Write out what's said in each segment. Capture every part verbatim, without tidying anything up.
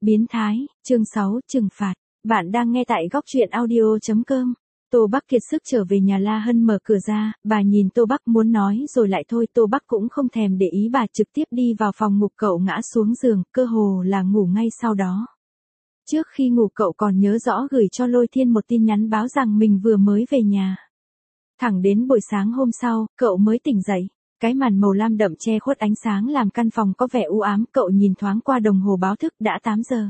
Biến thái, chương sáu, trừng phạt. Bạn đang nghe tại góc truyện audio chấm com. Tô Bắc kiệt sức trở về nhà La Hân mở cửa ra, bà nhìn Tô Bắc muốn nói rồi lại thôi, Tô Bắc cũng không thèm để ý bà trực tiếp đi vào phòng ngủ, cậu ngã xuống giường, cơ hồ là ngủ ngay sau đó. Trước khi ngủ cậu còn nhớ rõ gửi cho Lôi Thiên một tin nhắn báo rằng mình vừa mới về nhà. Thẳng đến buổi sáng hôm sau, cậu mới tỉnh dậy. Cái màn màu lam đậm che khuất ánh sáng làm căn phòng có vẻ u ám, cậu nhìn thoáng qua đồng hồ báo thức đã tám giờ.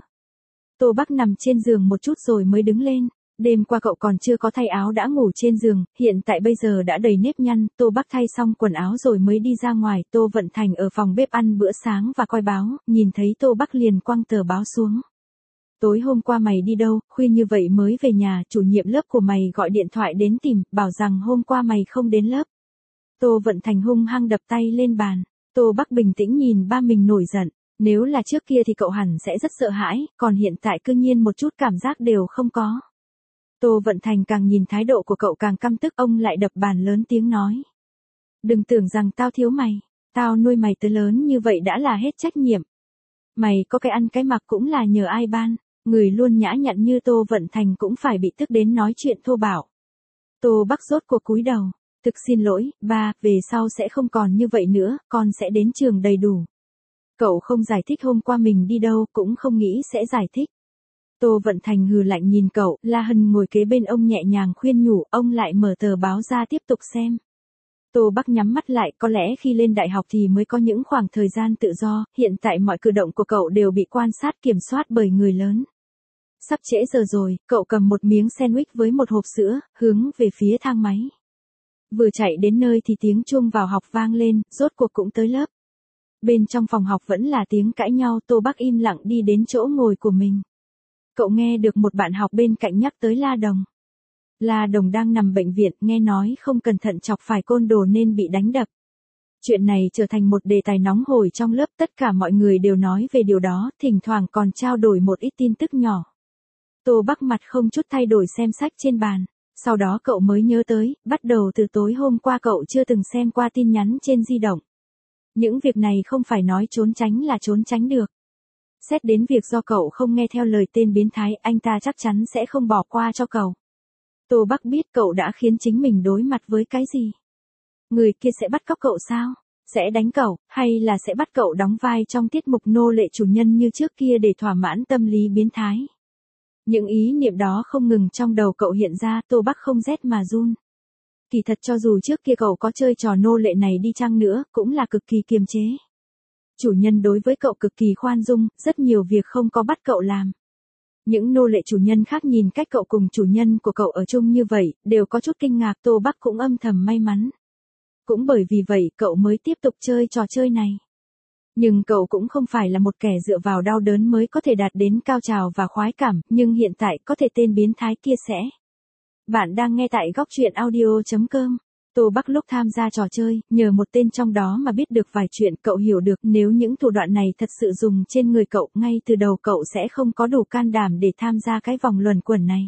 Tô Bắc nằm trên giường một chút rồi mới đứng lên. Đêm qua cậu còn chưa có thay áo đã ngủ trên giường, hiện tại bây giờ đã đầy nếp nhăn. Tô Bắc thay xong quần áo rồi mới đi ra ngoài. Tô Vận Thành ở phòng bếp ăn bữa sáng và coi báo, nhìn thấy Tô Bắc liền quăng tờ báo xuống. Tối hôm qua mày đi đâu, khuya như vậy mới về nhà, chủ nhiệm lớp của mày gọi điện thoại đến tìm, bảo rằng hôm qua mày không đến lớp. Tô Vận Thành hung hăng đập tay lên bàn. Tô Bắc bình tĩnh nhìn ba mình nổi giận. Nếu là trước kia thì cậu hẳn sẽ rất sợ hãi, còn hiện tại cư nhiên một chút cảm giác đều không có. Tô Vận Thành càng nhìn thái độ của cậu càng căm tức, ông lại đập bàn lớn tiếng nói. Đừng tưởng rằng tao thiếu mày, tao nuôi mày tới lớn như vậy đã là hết trách nhiệm. Mày có cái ăn cái mặc cũng là nhờ ai ban, người luôn nhã nhặn như Tô Vận Thành cũng phải bị tức đến nói chuyện thô bạo. Tô Bắc rốt cuộc cúi đầu. Thực xin lỗi, ba, về sau sẽ không còn như vậy nữa, con sẽ đến trường đầy đủ. Cậu không giải thích hôm qua mình đi đâu, cũng không nghĩ sẽ giải thích. Tô Vận Thành hừ lạnh nhìn cậu, La Hân ngồi kế bên ông nhẹ nhàng khuyên nhủ, ông lại mở tờ báo ra tiếp tục xem. Tô Bắc nhắm mắt lại, có lẽ khi lên đại học thì mới có những khoảng thời gian tự do, hiện tại mọi cử động của cậu đều bị quan sát kiểm soát bởi người lớn. Sắp trễ giờ rồi, cậu cầm một miếng sandwich với một hộp sữa, hướng về phía thang máy. Vừa chạy đến nơi thì tiếng chuông vào học vang lên, rốt cuộc cũng tới lớp. Bên trong phòng học vẫn là tiếng cãi nhau, Tô Bắc im lặng đi đến chỗ ngồi của mình. Cậu nghe được một bạn học bên cạnh nhắc tới La Đồng. La Đồng đang nằm bệnh viện, nghe nói không cẩn thận chọc phải côn đồ nên bị đánh đập. Chuyện này trở thành một đề tài nóng hổi trong lớp, tất cả mọi người đều nói về điều đó, thỉnh thoảng còn trao đổi một ít tin tức nhỏ. Tô Bắc mặt không chút thay đổi xem sách trên bàn. Sau đó cậu mới nhớ tới, bắt đầu từ tối hôm qua cậu chưa từng xem qua tin nhắn trên di động. Những việc này không phải nói trốn tránh là trốn tránh được. Xét đến việc do cậu không nghe theo lời tên biến thái, anh ta chắc chắn sẽ không bỏ qua cho cậu. Tô Bắc biết cậu đã khiến chính mình đối mặt với cái gì. Người kia sẽ bắt cóc cậu sao? Sẽ đánh cậu, hay là sẽ bắt cậu đóng vai trong tiết mục nô lệ chủ nhân như trước kia để thỏa mãn tâm lý biến thái? Những ý niệm đó không ngừng trong đầu cậu hiện ra, Tô Bắc không rét mà run. Kỳ thật cho dù trước kia cậu có chơi trò nô lệ này đi chăng nữa, cũng là cực kỳ kiềm chế. Chủ nhân đối với cậu cực kỳ khoan dung, rất nhiều việc không có bắt cậu làm. Những nô lệ chủ nhân khác nhìn cách cậu cùng chủ nhân của cậu ở chung như vậy, đều có chút kinh ngạc, Tô Bắc cũng âm thầm may mắn. Cũng bởi vì vậy cậu mới tiếp tục chơi trò chơi này. Nhưng cậu cũng không phải là một kẻ dựa vào đau đớn mới có thể đạt đến cao trào và khoái cảm, nhưng hiện tại có thể tên biến thái kia sẽ. Bạn đang nghe tại góc truyện audio chấm com. Tô Bắc lúc tham gia trò chơi, nhờ một tên trong đó mà biết được vài chuyện, cậu hiểu được nếu những thủ đoạn này thật sự dùng trên người cậu, ngay từ đầu cậu sẽ không có đủ can đảm để tham gia cái vòng luẩn quẩn này.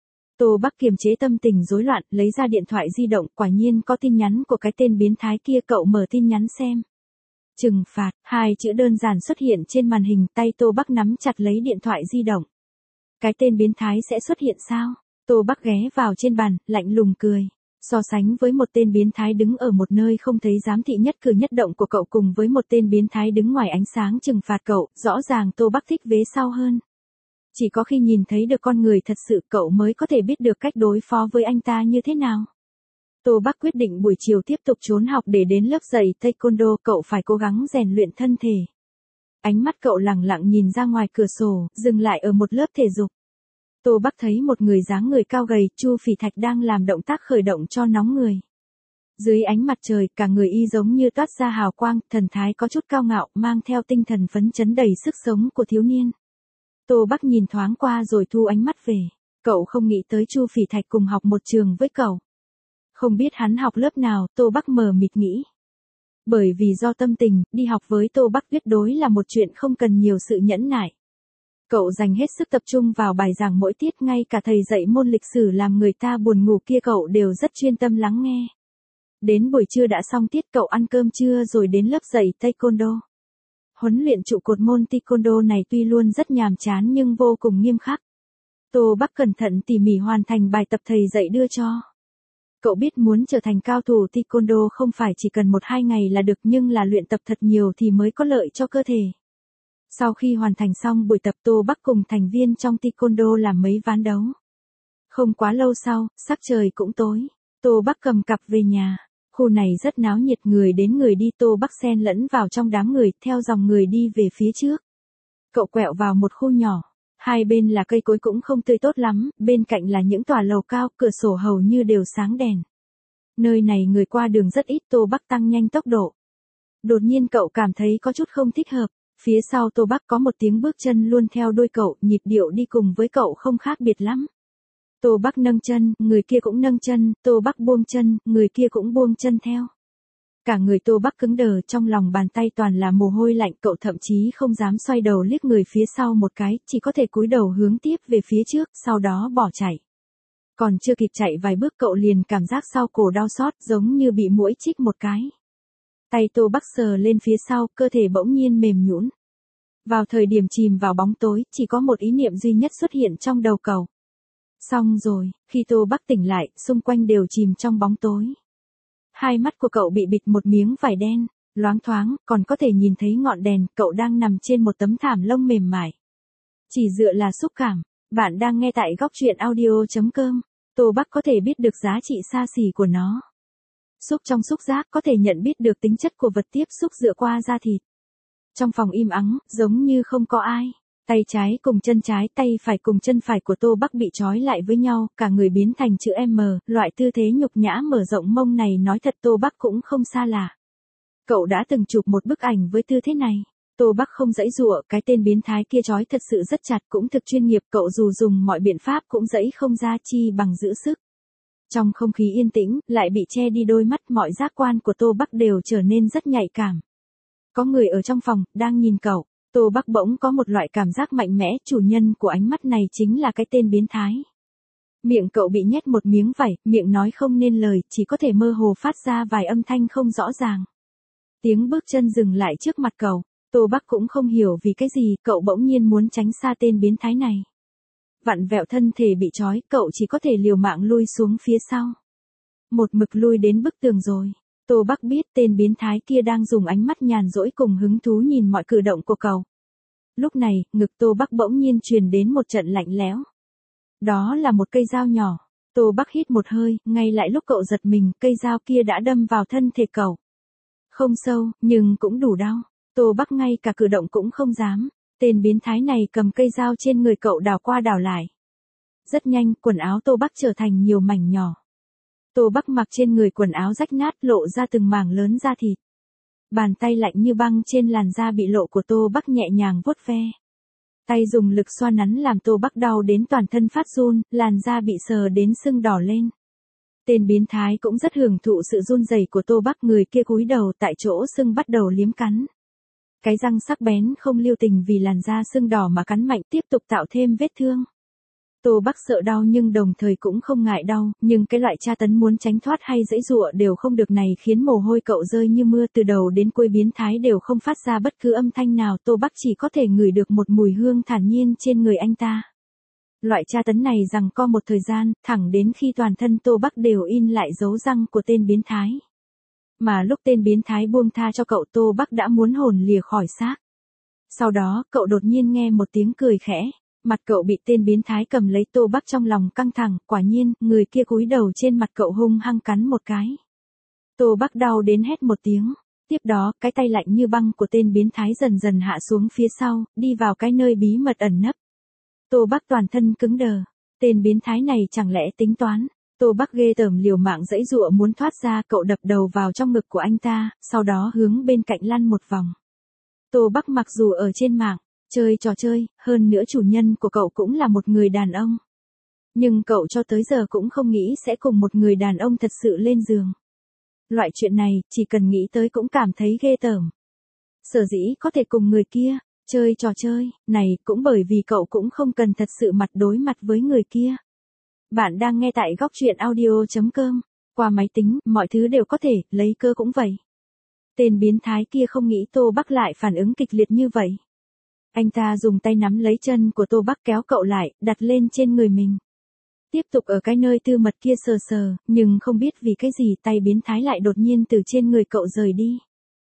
Tô Bắc kiềm chế tâm tình rối loạn, lấy ra điện thoại di động, quả nhiên có tin nhắn của cái tên biến thái kia, cậu mở tin nhắn xem. Trừng phạt, hai chữ đơn giản xuất hiện trên màn hình, tay Tô Bắc nắm chặt lấy điện thoại di động. Cái tên biến thái sẽ xuất hiện sao? Tô Bắc ghé vào trên bàn, lạnh lùng cười. So sánh với một tên biến thái đứng ở một nơi không thấy giám thị nhất cử nhất động của cậu cùng với một tên biến thái đứng ngoài ánh sáng trừng phạt cậu, rõ ràng Tô Bắc thích vế sau hơn. Chỉ có khi nhìn thấy được con người thật sự cậu mới có thể biết được cách đối phó với anh ta như thế nào. Tô Bắc quyết định buổi chiều tiếp tục trốn học để đến lớp dạy taekwondo, cậu phải cố gắng rèn luyện thân thể. Ánh mắt cậu lẳng lặng nhìn ra ngoài cửa sổ, dừng lại ở một lớp thể dục. Tô Bắc thấy một người dáng người cao gầy, Chu Phỉ Thạch đang làm động tác khởi động cho nóng người. Dưới ánh mặt trời, cả người y giống như toát ra hào quang, thần thái có chút cao ngạo, mang theo tinh thần phấn chấn đầy sức sống của thiếu niên. Tô Bắc nhìn thoáng qua rồi thu ánh mắt về. Cậu không nghĩ tới Chu Phỉ Thạch cùng học một trường với cậu. Không biết hắn học lớp nào, Tô Bắc mờ mịt nghĩ. Bởi vì do tâm tình, đi học với Tô Bắc tuyệt đối là một chuyện không cần nhiều sự nhẫn nại. Cậu dành hết sức tập trung vào bài giảng mỗi tiết, ngay cả thầy dạy môn lịch sử làm người ta buồn ngủ kia cậu đều rất chuyên tâm lắng nghe. Đến buổi trưa đã xong tiết, cậu ăn cơm trưa rồi đến lớp dạy taekwondo. Huấn luyện trụ cột môn taekwondo này tuy luôn rất nhàm chán nhưng vô cùng nghiêm khắc. Tô Bắc cẩn thận tỉ mỉ hoàn thành bài tập thầy dạy đưa cho. Cậu biết muốn trở thành cao thủ taekwondo không phải chỉ cần một hai ngày là được nhưng là luyện tập thật nhiều thì mới có lợi cho cơ thể. Sau khi hoàn thành xong buổi tập Tô Bắc cùng thành viên trong taekwondo làm mấy ván đấu. Không quá lâu sau, sắc trời cũng tối. Tô Bắc cầm cặp về nhà. Khu này rất náo nhiệt, người đến người đi. Tô Bắc xen lẫn vào trong đám người, theo dòng người đi về phía trước. Cậu quẹo vào một khu nhỏ. Hai bên là cây cối cũng không tươi tốt lắm, bên cạnh là những tòa lầu cao, cửa sổ hầu như đều sáng đèn. Nơi này người qua đường rất ít. Tô Bắc tăng nhanh tốc độ. Đột nhiên cậu cảm thấy có chút không thích hợp. Phía sau Tô Bắc có một tiếng bước chân luôn theo đuôi cậu, nhịp điệu đi cùng với cậu không khác biệt lắm. Tô Bắc nâng chân, người kia cũng nâng chân, Tô Bắc buông chân, người kia cũng buông chân theo. Cả người Tô Bắc cứng đờ, trong lòng bàn tay toàn là mồ hôi lạnh, cậu thậm chí không dám xoay đầu liếc người phía sau một cái, chỉ có thể cúi đầu hướng tiếp về phía trước, sau đó bỏ chạy. Còn chưa kịp chạy vài bước cậu liền cảm giác sau cổ đau xót giống như bị muỗi chích một cái. Tay Tô Bắc sờ lên phía sau, cơ thể bỗng nhiên mềm nhũn. Vào thời điểm chìm vào bóng tối, chỉ có một ý niệm duy nhất xuất hiện trong đầu cậu. Xong rồi, khi Tô Bắc tỉnh lại, xung quanh đều chìm trong bóng tối. Hai mắt của cậu bị bịt một miếng vải đen, loáng thoáng, còn có thể nhìn thấy ngọn đèn, cậu đang nằm trên một tấm thảm lông mềm mại. Chỉ dựa là xúc cảm, bạn đang nghe tại góc truyện audio chấm com. Tô Bắc có thể biết được giá trị xa xỉ của nó. Xúc trong xúc giác có thể nhận biết được tính chất của vật tiếp xúc dựa qua da thịt. Trong phòng im ắng, giống như không có ai. Tay trái cùng chân trái, tay phải cùng chân phải của Tô Bắc bị trói lại với nhau, cả người biến thành chữ M, loại tư thế nhục nhã mở rộng mông này nói thật Tô Bắc cũng không xa lạ. Cậu đã từng chụp một bức ảnh với tư thế này. Tô Bắc không giãy giụa, cái tên biến thái kia trói thật sự rất chặt, cũng thực chuyên nghiệp, cậu dù dùng mọi biện pháp cũng giãy không ra, chi bằng giữ sức. Trong không khí yên tĩnh, lại bị che đi đôi mắt, mọi giác quan của Tô Bắc đều trở nên rất nhạy cảm. Có người ở trong phòng, đang nhìn cậu. Tô Bắc bỗng có một loại cảm giác mạnh mẽ, chủ nhân của ánh mắt này chính là cái tên biến thái. Miệng cậu bị nhét một miếng vải, miệng nói không nên lời, chỉ có thể mơ hồ phát ra vài âm thanh không rõ ràng. Tiếng bước chân dừng lại trước mặt cậu, Tô Bắc cũng không hiểu vì cái gì, cậu bỗng nhiên muốn tránh xa tên biến thái này. Vặn vẹo thân thể bị trói, cậu chỉ có thể liều mạng lui xuống phía sau. Một mực lui đến bức tường rồi. Tô Bắc biết tên biến thái kia đang dùng ánh mắt nhàn rỗi cùng hứng thú nhìn mọi cử động của cậu. Lúc này, ngực Tô Bắc bỗng nhiên truyền đến một trận lạnh lẽo. Đó là một cây dao nhỏ. Tô Bắc hít một hơi, ngay lại lúc cậu giật mình, cây dao kia đã đâm vào thân thể cậu. Không sâu, nhưng cũng đủ đau. Tô Bắc ngay cả cử động cũng không dám. Tên biến thái này cầm cây dao trên người cậu đảo qua đảo lại. Rất nhanh, quần áo Tô Bắc trở thành nhiều mảnh nhỏ. Tô Bắc mặc trên người quần áo rách nát, lộ ra từng mảng lớn da thịt. Bàn tay lạnh như băng trên làn da bị lộ của Tô Bắc nhẹ nhàng vuốt ve. Tay dùng lực xoa nắn làm Tô Bắc đau đến toàn thân phát run, làn da bị sờ đến sưng đỏ lên. Tên biến thái cũng rất hưởng thụ sự run rẩy của Tô Bắc, người kia cúi đầu tại chỗ sưng bắt đầu liếm cắn. Cái răng sắc bén không lưu tình vì làn da sưng đỏ mà cắn mạnh, tiếp tục tạo thêm vết thương. Tô Bắc sợ đau nhưng đồng thời cũng không ngại đau, nhưng cái loại tra tấn muốn tránh thoát hay giãy giụa đều không được này khiến mồ hôi cậu rơi như mưa, từ đầu đến cuối biến thái đều không phát ra bất cứ âm thanh nào, Tô Bắc chỉ có thể ngửi được một mùi hương thản nhiên trên người anh ta. Loại tra tấn này giằng co một thời gian, thẳng đến khi toàn thân Tô Bắc đều in lại dấu răng của tên biến thái. Mà lúc tên biến thái buông tha cho cậu, Tô Bắc đã muốn hồn lìa khỏi xác. Sau đó, cậu đột nhiên nghe một tiếng cười khẽ. Mặt cậu bị tên biến thái cầm lấy, Tô Bắc trong lòng căng thẳng, quả nhiên, người kia cúi đầu trên mặt cậu hung hăng cắn một cái. Tô Bắc đau đến hét một tiếng. Tiếp đó, cái tay lạnh như băng của tên biến thái dần dần hạ xuống phía sau, đi vào cái nơi bí mật ẩn nấp. Tô Bắc toàn thân cứng đờ. Tên biến thái này chẳng lẽ tính toán. Tô Bắc ghê tởm liều mạng giãy giụa muốn thoát ra, cậu đập đầu vào trong ngực của anh ta, sau đó hướng bên cạnh lăn một vòng. Tô Bắc mặc dù ở trên mạng chơi trò chơi, hơn nữa chủ nhân của cậu cũng là một người đàn ông. Nhưng cậu cho tới giờ cũng không nghĩ sẽ cùng một người đàn ông thật sự lên giường. Loại chuyện này, chỉ cần nghĩ tới cũng cảm thấy ghê tởm. Sở dĩ có thể cùng người kia chơi trò chơi này cũng bởi vì cậu cũng không cần thật sự mặt đối mặt với người kia. Bạn đang nghe tại góc truyện audio chấm com. Qua máy tính, mọi thứ đều có thể, lấy cơ cũng vậy. Tên biến thái kia không nghĩ Tô Bắc lại phản ứng kịch liệt như vậy. Anh ta dùng tay nắm lấy chân của Tô Bắc kéo cậu lại, đặt lên trên người mình. Tiếp tục ở cái nơi tư mật kia sờ sờ, nhưng không biết vì cái gì tay biến thái lại đột nhiên từ trên người cậu rời đi.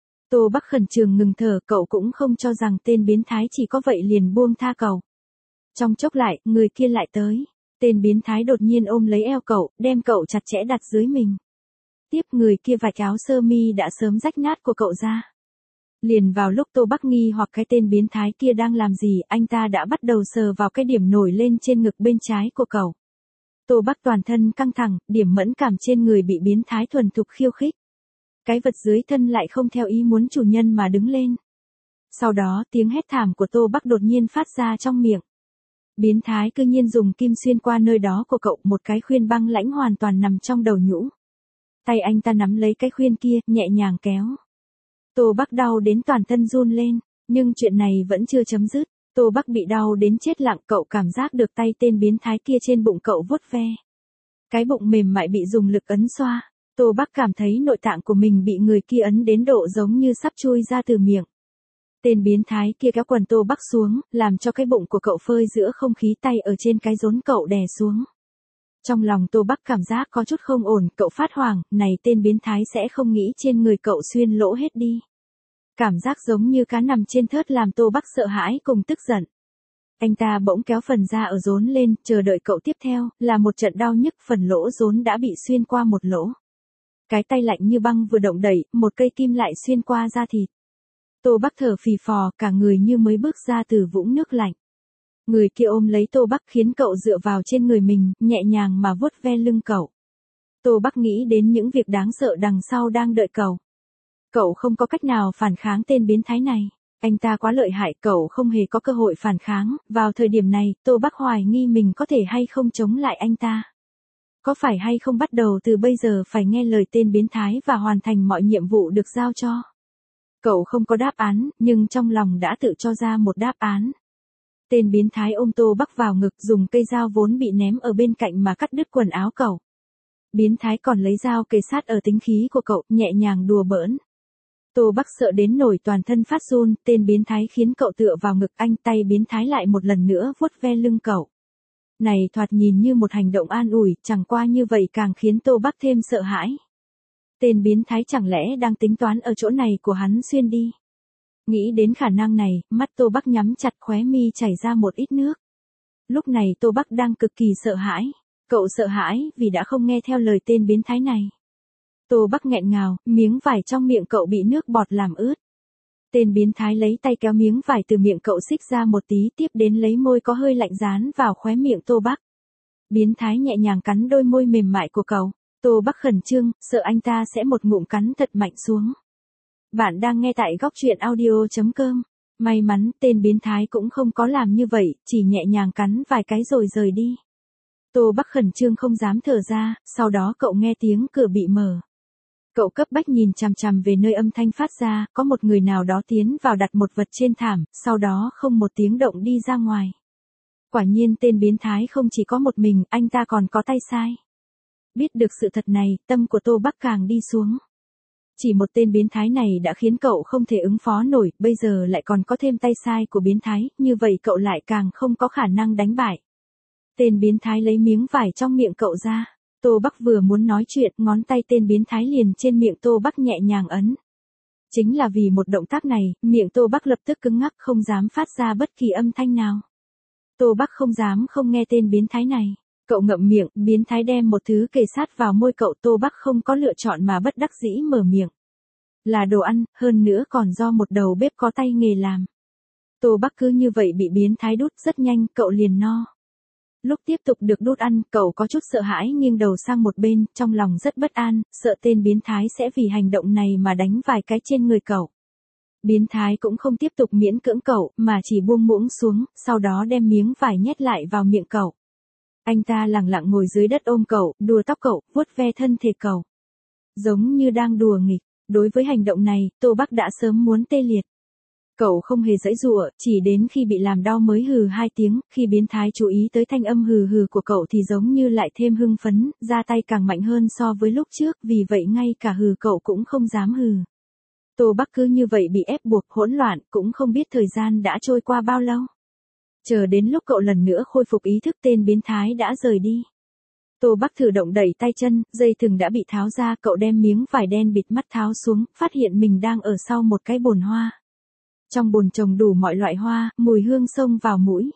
Tô Bắc khẩn trương ngừng thở, cậu cũng không cho rằng tên biến thái chỉ có vậy liền buông tha cậu. Trong chốc lại, người kia lại tới. Tên biến thái đột nhiên ôm lấy eo cậu, đem cậu chặt chẽ đặt dưới mình. Tiếp người kia vạch áo sơ mi đã sớm rách nát của cậu ra. Liền vào lúc Tô Bắc nghi hoặc cái tên biến thái kia đang làm gì, anh ta đã bắt đầu sờ vào cái điểm nổi lên trên ngực bên trái của cậu. Tô Bắc toàn thân căng thẳng, điểm mẫn cảm trên người bị biến thái thuần thục khiêu khích. Cái vật dưới thân lại không theo ý muốn chủ nhân mà đứng lên. Sau đó tiếng hét thảm của Tô Bắc đột nhiên phát ra trong miệng. Biến thái cư nhiên dùng kim xuyên qua nơi đó của cậu, một cái khuyên băng lãnh hoàn toàn nằm trong đầu nhũ. Tay anh ta nắm lấy cái khuyên kia, nhẹ nhàng kéo. Tô Bắc đau đến toàn thân run lên, nhưng chuyện này vẫn chưa chấm dứt. Tô Bắc bị đau đến chết lặng, cậu cảm giác được tay tên biến thái kia trên bụng cậu vuốt ve. Cái bụng mềm mại bị dùng lực ấn xoa. Tô Bắc cảm thấy nội tạng của mình bị người kia ấn đến độ giống như sắp chui ra từ miệng. Tên biến thái kia kéo quần Tô Bắc xuống, làm cho cái bụng của cậu phơi giữa không khí, tay ở trên cái rốn cậu đè xuống. Trong lòng Tô Bắc cảm giác có chút không ổn, cậu phát hoảng, này tên biến thái sẽ không nghĩ trên người cậu xuyên lỗ hết đi. Cảm giác giống như cá nằm trên thớt làm Tô Bắc sợ hãi cùng tức giận. Anh ta bỗng kéo phần da ở rốn lên, chờ đợi cậu tiếp theo, là một trận đau nhức, phần lỗ rốn đã bị xuyên qua một lỗ. Cái tay lạnh như băng vừa động đẩy, một cây kim lại xuyên qua da thịt. Tô Bắc thở phì phò, cả người như mới bước ra từ vũng nước lạnh. Người kia ôm lấy Tô Bắc khiến cậu dựa vào trên người mình, nhẹ nhàng mà vuốt ve lưng cậu. Tô Bắc nghĩ đến những việc đáng sợ đằng sau đang đợi cậu. Cậu không có cách nào phản kháng tên biến thái này. Anh ta quá lợi hại, cậu không hề có cơ hội phản kháng. Vào thời điểm này, Tô Bắc hoài nghi mình có thể hay không chống lại anh ta. Có phải hay không bắt đầu từ bây giờ phải nghe lời tên biến thái và hoàn thành mọi nhiệm vụ được giao cho. Cậu không có đáp án, nhưng trong lòng đã tự cho ra một đáp án. Tên biến thái ôm Tô Bắc vào ngực, dùng cây dao vốn bị ném ở bên cạnh mà cắt đứt quần áo cậu. Biến thái còn lấy dao kề sát ở tính khí của cậu, nhẹ nhàng đùa bỡn. Tô Bắc sợ đến nổi toàn thân phát run, tên biến thái khiến cậu tựa vào ngực anh, tay biến thái lại một lần nữa vuốt ve lưng cậu. Này thoạt nhìn như một hành động an ủi, chẳng qua như vậy càng khiến Tô Bắc thêm sợ hãi. Tên biến thái chẳng lẽ đang tính toán ở chỗ này của hắn xuyên đi. Nghĩ đến khả năng này, mắt Tô Bắc nhắm chặt, khóe mi chảy ra một ít nước. Lúc này Tô Bắc đang cực kỳ sợ hãi. Cậu sợ hãi vì đã không nghe theo lời tên biến thái này. Tô Bắc nghẹn ngào, miếng vải trong miệng cậu bị nước bọt làm ướt. Tên biến thái lấy tay kéo miếng vải từ miệng cậu xích ra một tí, tiếp đến lấy môi có hơi lạnh dán vào khóe miệng Tô Bắc. Biến thái nhẹ nhàng cắn đôi môi mềm mại của cậu. Tô Bắc khẩn trương, sợ anh ta sẽ một ngụm cắn thật mạnh xuống. Bạn đang nghe tại góc truyện audio chấm com. May mắn, tên biến thái cũng không có làm như vậy, chỉ nhẹ nhàng cắn vài cái rồi rời đi. Tô Bắc khẩn trương không dám thở ra, sau đó cậu nghe tiếng cửa bị mở. Cậu cấp bách nhìn chằm chằm về nơi âm thanh phát ra, có một người nào đó tiến vào đặt một vật trên thảm, sau đó không một tiếng động đi ra ngoài. Quả nhiên tên biến thái không chỉ có một mình, anh ta còn có tay sai. Biết được sự thật này, tâm của Tô Bắc càng đi xuống. Chỉ một tên biến thái này đã khiến cậu không thể ứng phó nổi, bây giờ lại còn có thêm tay sai của biến thái, như vậy cậu lại càng không có khả năng đánh bại. Tên biến thái lấy miếng vải trong miệng cậu ra. Tô Bắc vừa muốn nói chuyện, ngón tay tên biến thái liền trên miệng Tô Bắc nhẹ nhàng ấn. Chính là vì một động tác này, miệng Tô Bắc lập tức cứng ngắc, không dám phát ra bất kỳ âm thanh nào. Tô Bắc không dám không nghe tên biến thái này. Cậu ngậm miệng, biến thái đem một thứ kề sát vào môi cậu, Tô Bắc không có lựa chọn mà bất đắc dĩ mở miệng. Là đồ ăn, hơn nữa còn do một đầu bếp có tay nghề làm. Tô Bắc cứ như vậy bị biến thái đút, rất nhanh, cậu liền no. Lúc tiếp tục được đút ăn, cậu có chút sợ hãi nghiêng đầu sang một bên, trong lòng rất bất an, sợ tên biến thái sẽ vì hành động này mà đánh vài cái trên người cậu. Biến thái cũng không tiếp tục miễn cưỡng cậu, mà chỉ buông muỗng xuống, sau đó đem miếng vải nhét lại vào miệng cậu. Anh ta lặng lặng ngồi dưới đất ôm cậu, đùa tóc cậu, vuốt ve thân thể cậu. Giống như đang đùa nghịch, đối với hành động này, Tô Bắc đã sớm muốn tê liệt. Cậu không hề giãy giụa, chỉ đến khi bị làm đau mới hừ hai tiếng, khi biến thái chú ý tới thanh âm hừ hừ của cậu thì giống như lại thêm hưng phấn, ra tay càng mạnh hơn so với lúc trước, vì vậy ngay cả hừ cậu cũng không dám hừ. Tô Bắc cứ như vậy bị ép buộc hỗn loạn, cũng không biết thời gian đã trôi qua bao lâu. Chờ đến lúc cậu lần nữa khôi phục ý thức, tên biến thái đã rời đi. Tô Bắc thử động đẩy tay chân, dây thừng đã bị tháo ra, cậu đem miếng vải đen bịt mắt tháo xuống, phát hiện mình đang ở sau một cái bồn hoa. Trong bồn trồng đủ mọi loại hoa, mùi hương xông vào mũi.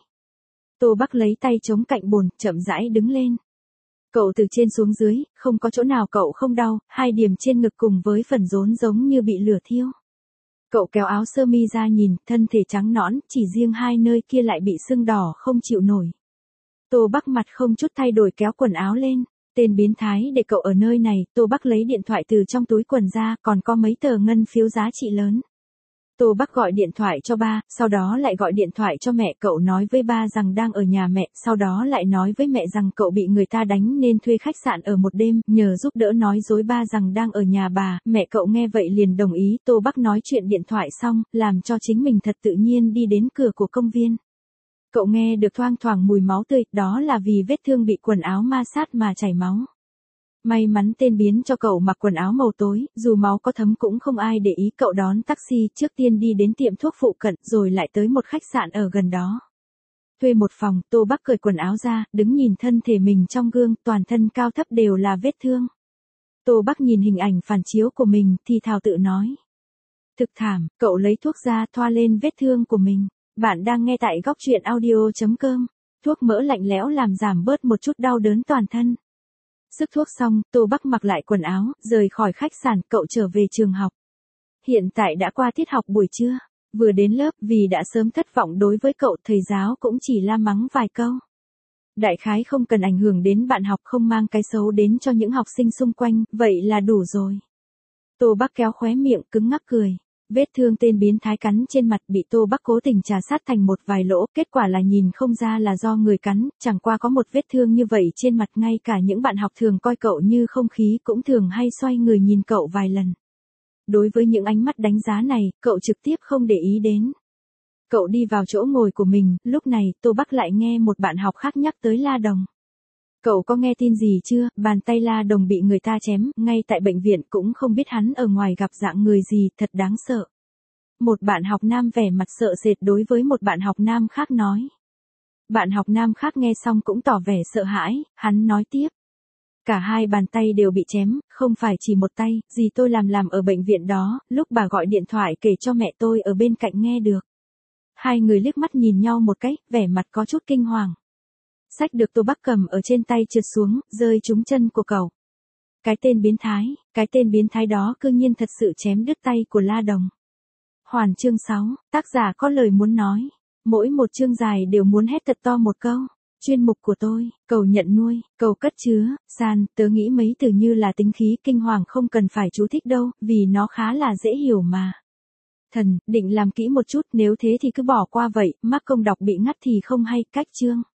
Tô Bắc lấy tay chống cạnh bồn, chậm rãi đứng lên. Cậu từ trên xuống dưới, không có chỗ nào cậu không đau, hai điểm trên ngực cùng với phần rốn giống như bị lửa thiêu. Cậu kéo áo sơ mi ra nhìn, thân thể trắng nõn, chỉ riêng hai nơi kia lại bị sưng đỏ không chịu nổi. Tô Bắc mặt không chút thay đổi kéo quần áo lên. Tên biến thái để cậu ở nơi này, Tô Bắc lấy điện thoại từ trong túi quần ra, còn có mấy tờ ngân phiếu giá trị lớn. Tô Bắc gọi điện thoại cho ba, sau đó lại gọi điện thoại cho mẹ, cậu nói với ba rằng đang ở nhà mẹ, sau đó lại nói với mẹ rằng cậu bị người ta đánh nên thuê khách sạn ở một đêm, nhờ giúp đỡ nói dối ba rằng đang ở nhà bà, mẹ cậu nghe vậy liền đồng ý. Tô Bắc nói chuyện điện thoại xong, làm cho chính mình thật tự nhiên đi đến cửa của công viên. Cậu nghe được thoang thoảng mùi máu tươi, đó là vì vết thương bị quần áo ma sát mà chảy máu. May mắn tên biến cho cậu mặc quần áo màu tối, dù máu có thấm cũng không ai để ý. Cậu đón taxi, trước tiên đi đến tiệm thuốc phụ cận, rồi lại tới một khách sạn ở gần đó. Thuê một phòng, Tô Bắc cởi quần áo ra, đứng nhìn thân thể mình trong gương, toàn thân cao thấp đều là vết thương. Tô Bắc nhìn hình ảnh phản chiếu của mình, thì thào tự nói. Thực thảm, cậu lấy thuốc ra thoa lên vết thương của mình. Bạn đang nghe tại góc truyện audio chấm com. Thuốc mỡ lạnh lẽo làm giảm bớt một chút đau đớn toàn thân. Sức thuốc xong, Tô Bắc mặc lại quần áo, rời khỏi khách sạn, cậu trở về trường học. Hiện tại đã qua tiết học buổi trưa, vừa đến lớp, vì đã sớm thất vọng đối với cậu, thầy giáo cũng chỉ la mắng vài câu. Đại khái không cần ảnh hưởng đến bạn học, không mang cái xấu đến cho những học sinh xung quanh, vậy là đủ rồi. Tô Bắc kéo khóe miệng cứng ngắc cười. Vết thương tên biến thái cắn trên mặt bị Tô Bắc cố tình trà sát thành một vài lỗ, kết quả là nhìn không ra là do người cắn, chẳng qua có một vết thương như vậy trên mặt, ngay cả những bạn học thường coi cậu như không khí cũng thường hay xoay người nhìn cậu vài lần. Đối với những ánh mắt đánh giá này, cậu trực tiếp không để ý đến. Cậu đi vào chỗ ngồi của mình, lúc này Tô Bắc lại nghe một bạn học khác nhắc tới La Đồng. Cậu có nghe tin gì chưa, bàn tay La Đồng bị người ta chém, ngay tại bệnh viện, cũng không biết hắn ở ngoài gặp dạng người gì, thật đáng sợ. Một bạn học nam vẻ mặt sợ sệt đối với một bạn học nam khác nói. Bạn học nam khác nghe xong cũng tỏ vẻ sợ hãi, hắn nói tiếp. Cả hai bàn tay đều bị chém, không phải chỉ một tay, gì tôi làm làm ở bệnh viện đó, lúc bà gọi điện thoại kể cho mẹ tôi ở bên cạnh nghe được. Hai người liếc mắt nhìn nhau một cái, vẻ mặt có chút kinh hoàng. Sách được Tô Bắc cầm ở trên tay trượt xuống, rơi trúng chân của cậu. Cái tên biến thái, cái tên biến thái đó cư nhiên thật sự chém đứt tay của La Đồng. Hoàn chương sáu, tác giả có lời muốn nói. Mỗi một chương dài đều muốn hét thật to một câu. Chuyên mục của tôi, cầu nhận nuôi, cầu cất chứa, san, tớ nghĩ mấy từ như là tính khí, kinh hoàng không cần phải chú thích đâu, vì nó khá là dễ hiểu mà. Thần, định làm kỹ một chút, nếu thế thì cứ bỏ qua vậy, mắc công đọc bị ngắt thì không hay. Cách chương.